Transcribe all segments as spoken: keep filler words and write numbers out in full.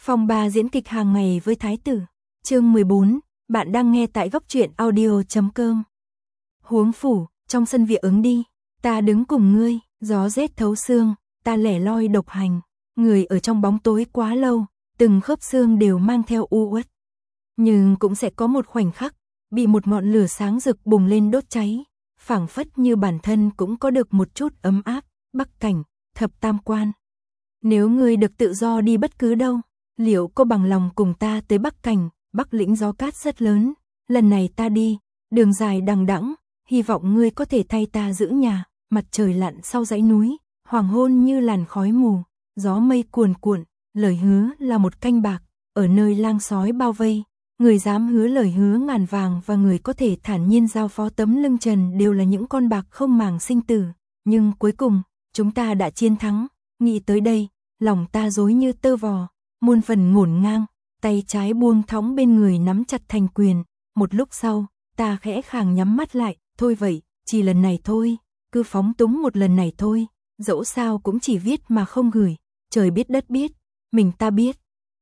Phòng ba diễn kịch hàng ngày với Thái tử. Chương mười bốn, bạn đang nghe tại góc truyện audio chấm com. Huống phủ, trong sân viện ứng đi, ta đứng cùng ngươi, gió rét thấu xương, ta lẻ loi độc hành, người ở trong bóng tối quá lâu, từng khớp xương đều mang theo u uất. Nhưng cũng sẽ có một khoảnh khắc, bị một ngọn lửa sáng rực bùng lên đốt cháy, phảng phất như bản thân cũng có được một chút ấm áp. Bắc Cảnh, thập tam quan. Nếu ngươi được tự do đi bất cứ đâu, liệu có bằng lòng cùng ta tới Bắc Cảnh? Bắc lĩnh gió cát rất lớn, lần này ta đi, đường dài đằng đẵng, hy vọng ngươi có thể thay ta giữ nhà. Mặt trời lặn sau dãy núi, hoàng hôn như làn khói mù, gió mây cuồn cuộn, lời hứa là một canh bạc, ở nơi lang sói bao vây, người dám hứa lời hứa ngàn vàng và người có thể thản nhiên giao phó tấm lưng trần đều là những con bạc không màng sinh tử, nhưng cuối cùng, chúng ta đã chiến thắng. Nghĩ tới đây, lòng ta rối như tơ vò, muôn phần ngổn ngang, tay trái buông thõng bên người nắm chặt thành quyền, một lúc sau, ta khẽ khàng nhắm mắt lại, thôi vậy, chỉ lần này thôi, cứ phóng túng một lần này thôi, dẫu sao cũng chỉ viết mà không gửi, trời biết đất biết, mình ta biết.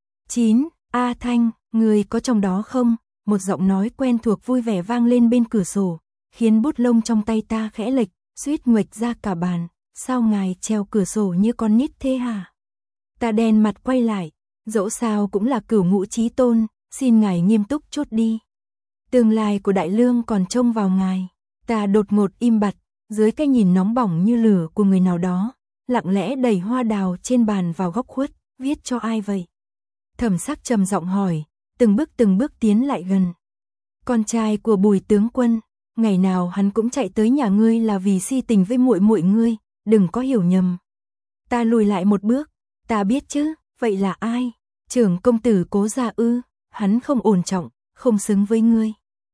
chín. A Thanh, người có trong đó không? Một giọng nói quen thuộc vui vẻ vang lên bên cửa sổ, khiến bút lông trong tay ta khẽ lệch, suýt nguệch ra cả bàn. Sao ngài treo cửa sổ như con nít thế hả? Ta đen mặt quay lại, dẫu sao cũng là cửu ngũ chí tôn, xin ngài nghiêm túc chút đi. Tương lai của đại lương còn trông vào ngài. Ta đột ngột im bặt, dưới cái nhìn nóng bỏng như lửa của người nào đó, lặng lẽ đẩy hoa đào trên bàn vào góc khuất, viết cho ai vậy? Thẩm Sắc trầm giọng hỏi, từng bước từng bước tiến lại gần. Con trai của Bùi tướng quân, ngày nào hắn cũng chạy tới nhà ngươi là vì si tình với muội muội ngươi, đừng có hiểu nhầm. Ta lùi lại một bước, ta biết chứ, vậy là ai? Trưởng công tử Cố Gia ư? Hắn không ổn trọng, không xứng với ngươi.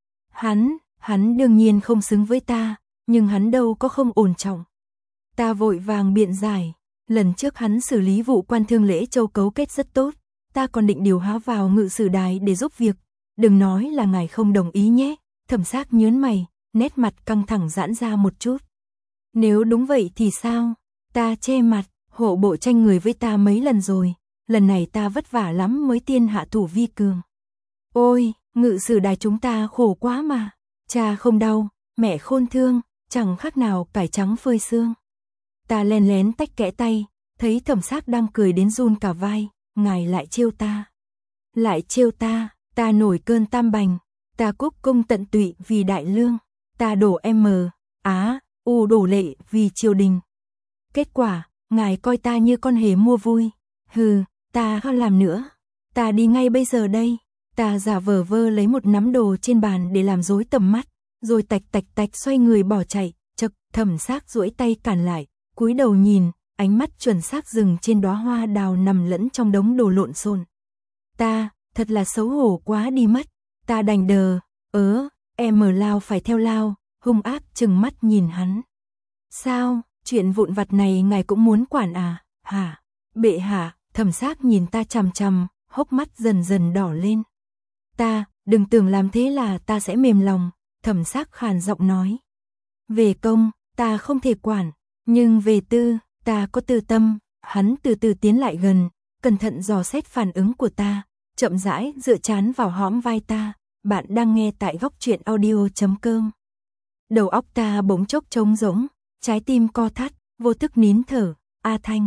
Hắn, hắn đương nhiên không xứng với ta, nhưng hắn đâu có không ổn trọng. Ta vội vàng biện giải, lần trước hắn xử lý vụ quan thương lễ châu cấu kết rất tốt, ta còn định điều hóa vào ngự sử đài để giúp việc, đừng nói là ngài không đồng ý nhé. Thẩm Sắc nhớn mày, nét mặt căng thẳng giãn ra một chút. Nếu đúng vậy thì sao? Ta che mặt, hộ bộ tranh người với ta mấy lần rồi, lần này ta vất vả lắm mới tiên hạ thủ vi cường. Ôi, ngự sử đài chúng ta khổ quá mà, cha không đau, mẹ khôn thương, chẳng khác nào cải trắng phơi sương. Ta len lén tách kẽ tay, thấy Thẩm Sắc đang cười đến run cả vai, ngài lại trêu ta. Lại trêu ta, ta nổi cơn tam bành, ta cúc cung tận tụy vì đại lương, ta đổ M, Á, U đổ lệ vì triều đình. Kết quả, ngài coi ta như con hề mua vui. Hừ, ta không làm nữa. Ta đi ngay bây giờ đây. Ta giả vờ vơ lấy một nắm đồ trên bàn để làm rối tầm mắt, rồi tạch tạch tạch xoay người bỏ chạy. Chậc, Thẩm Sắc duỗi tay cản lại, cúi đầu nhìn, ánh mắt chuẩn xác dừng trên đóa hoa đào nằm lẫn trong đống đồ lộn xộn. Ta, thật là xấu hổ quá đi mất. Ta đành đờ, ớ, em mở lao phải theo lao, hung ác trừng mắt nhìn hắn. Sao, chuyện vụn vặt này ngài cũng muốn quản à? Hả? Bệ hạ, Thẩm Sắc nhìn ta chằm chằm, hốc mắt dần dần đỏ lên. Ta, đừng tưởng làm thế là ta sẽ mềm lòng, Thẩm Sắc khàn giọng nói. Về công, ta không thể quản, nhưng về tư, ta có tư tâm. Hắn từ từ tiến lại gần, cẩn thận dò xét phản ứng của ta, chậm rãi dựa trán vào hõm vai ta. Bạn đang nghe tại góc truyện audio chấm com. Đầu óc ta bỗng chốc trống rỗng, trái tim co thắt, vô thức nín thở. A Thanh.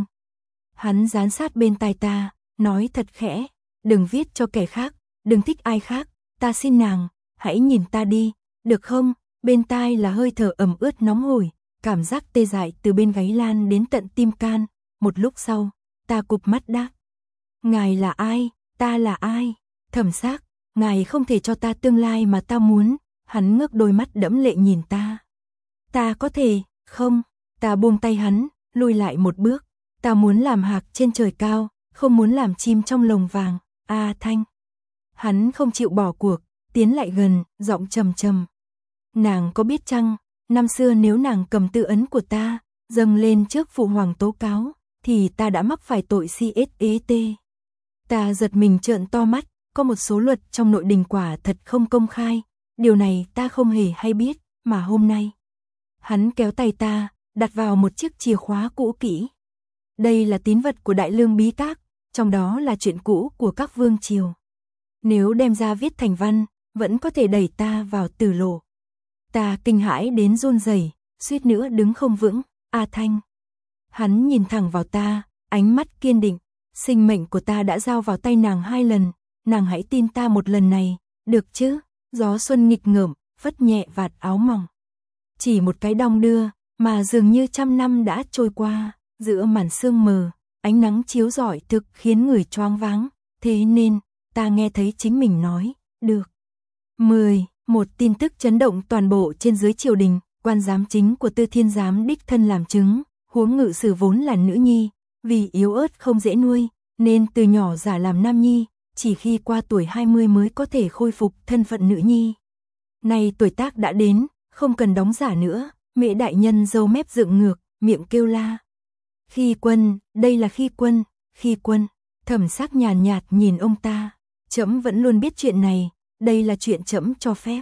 Hắn dán sát bên tai ta, nói thật khẽ, đừng viết cho kẻ khác, đừng thích ai khác, ta xin nàng, hãy nhìn ta đi, được không? Bên tai là hơi thở ẩm ướt nóng hổi, cảm giác tê dại từ bên gáy lan đến tận tim can. Một lúc sau, ta cụp mắt đáp. Ngài là ai? Ta là ai? Thẩm Sắc, ngài không thể cho ta tương lai mà ta muốn. Hắn ngước đôi mắt đẫm lệ nhìn ta. Ta có thể, không? Ta buông tay hắn, lùi lại một bước. Ta muốn làm hạc trên trời cao, không muốn làm chim trong lồng vàng. A Thanh. Hắn không chịu bỏ cuộc, tiến lại gần, giọng trầm trầm. Nàng có biết chăng, năm xưa nếu nàng cầm tư ấn của ta, dâng lên trước phụ hoàng tố cáo, thì ta đã mắc phải tội xê ét e tê. Ta giật mình trợn to mắt, có một số luật trong nội đình quả thật không công khai. Điều này ta không hề hay biết, mà hôm nay. Hắn kéo tay ta, đặt vào một chiếc chìa khóa cũ kỹ. Đây là tín vật của Đại Lương Bí Các, trong đó là chuyện cũ của các vương triều. Nếu đem ra viết thành văn, vẫn có thể đẩy ta vào tử lộ. Ta kinh hãi đến run rẩy, suýt nữa đứng không vững. A Thanh. Hắn nhìn thẳng vào ta, ánh mắt kiên định. Sinh mệnh của ta đã giao vào tay nàng hai lần, nàng hãy tin ta một lần này, được chứ? Gió xuân nghịch ngợm, phất nhẹ vạt áo mỏng. Chỉ một cái đong đưa, mà dường như trăm năm đã trôi qua, giữa màn sương mờ, ánh nắng chiếu rọi thực khiến người choáng váng, thế nên, ta nghe thấy chính mình nói, được. mười. Một tin tức chấn động toàn bộ trên dưới triều đình, quan giám chính của Tư Thiên giám đích thân làm chứng, huống ngự sử vốn là nữ nhi, vì yếu ớt không dễ nuôi, nên từ nhỏ giả làm nam nhi, chỉ khi qua tuổi hai mươi mới có thể khôi phục thân phận nữ nhi. Nay tuổi tác đã đến, không cần đóng giả nữa, Mễ đại nhân râu mép dựng ngược, miệng kêu la. Khi quân, đây là khi quân, khi quân, Thẩm Sắc nhàn nhạt nhìn ông ta, trẫm vẫn luôn biết chuyện này, đây là chuyện trẫm cho phép.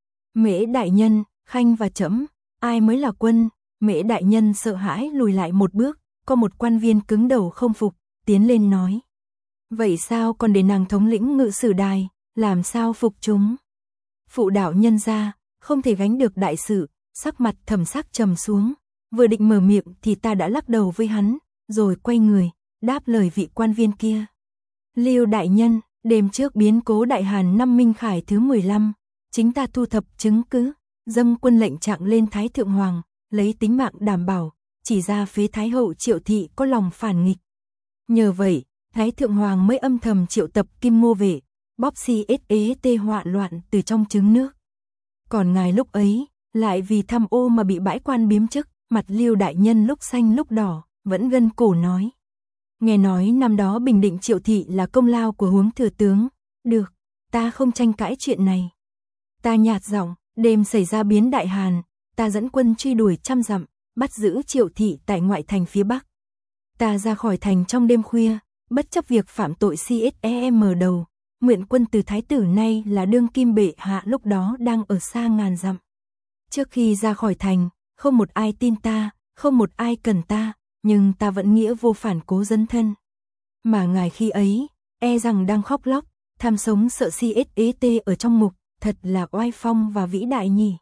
Mễ đại nhân, Khanh và trẫm, ai mới là quân? Mễ đại nhân sợ hãi lùi lại một bước, có một quan viên cứng đầu không phục, tiến lên nói. Vậy sao còn để nàng thống lĩnh ngự sử đài, làm sao phục chúng? Phụ đạo nhân gia, không thể gánh được đại sự, sắc mặt Thẩm Sắc trầm xuống, vừa định mở miệng thì ta đã lắc đầu với hắn, rồi quay người, đáp lời vị quan viên kia. Lưu đại nhân, đêm trước biến cố Đại Hàn năm Minh Khải thứ mười lăm, chính ta thu thập chứng cứ, dâng quân lệnh trạng lên Thái Thượng Hoàng, lấy tính mạng đảm bảo, chỉ ra phế Thái Hậu Triệu Thị có lòng phản nghịch. Nhờ vậy, Thái Thượng Hoàng mới âm thầm triệu tập Kim Ngô Vệ, bóp xi ét ế tê hoạn loạn từ trong trứng nước. Còn ngài lúc ấy, lại vì tham ô mà bị bãi quan biếm chức, mặt Lưu đại nhân lúc xanh lúc đỏ, vẫn gân cổ nói. Nghe nói năm đó bình định Triệu Thị là công lao của Huống thừa tướng, được, ta không tranh cãi chuyện này. Ta nhạt giọng, đêm xảy ra biến Đại Hàn, ta dẫn quân truy đuổi trăm dặm, bắt giữ Triệu Thị tại ngoại thành phía Bắc. Ta ra khỏi thành trong đêm khuya, bất chấp việc phạm tội xê ét e em đầu, mượn quân từ thái tử nay là đương kim bệ hạ lúc đó đang ở xa ngàn dặm. Trước khi ra khỏi thành, không một ai tin ta, không một ai cần ta, nhưng ta vẫn nghĩa vô phản cố dấn thân. Mà ngài khi ấy, e rằng đang khóc lóc, tham sống sợ xê ét ế tê ở trong ngục, thật là oai phong và vĩ đại nhỉ.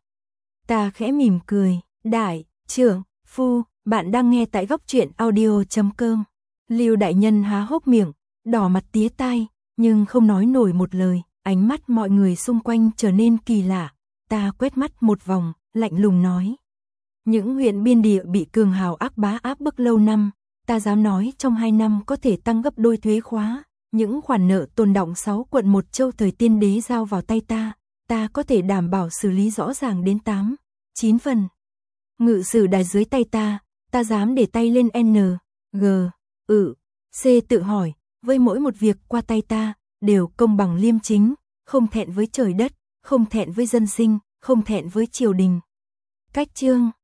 Ta khẽ mỉm cười, đại, trưởng, phu, bạn đang nghe tại góc truyện audio chấm com. Lưu đại nhân há hốc miệng, đỏ mặt tía tai, nhưng không nói nổi một lời, ánh mắt mọi người xung quanh trở nên kỳ lạ. Ta quét mắt một vòng, lạnh lùng nói. Những huyện biên địa bị cường hào ác bá áp bức lâu năm, ta dám nói trong hai năm có thể tăng gấp đôi thuế khóa. Những khoản nợ tồn đọng sáu quận một châu thời tiên đế giao vào tay ta, ta có thể đảm bảo xử lý rõ ràng đến tám, chín phần. Ngự sử đài dưới tay ta, ta dám để tay lên N, G, ừ, C tự hỏi, với mỗi một việc qua tay ta, đều công bằng liêm chính, không thẹn với trời đất, không thẹn với dân sinh, không thẹn với triều đình. Cách chương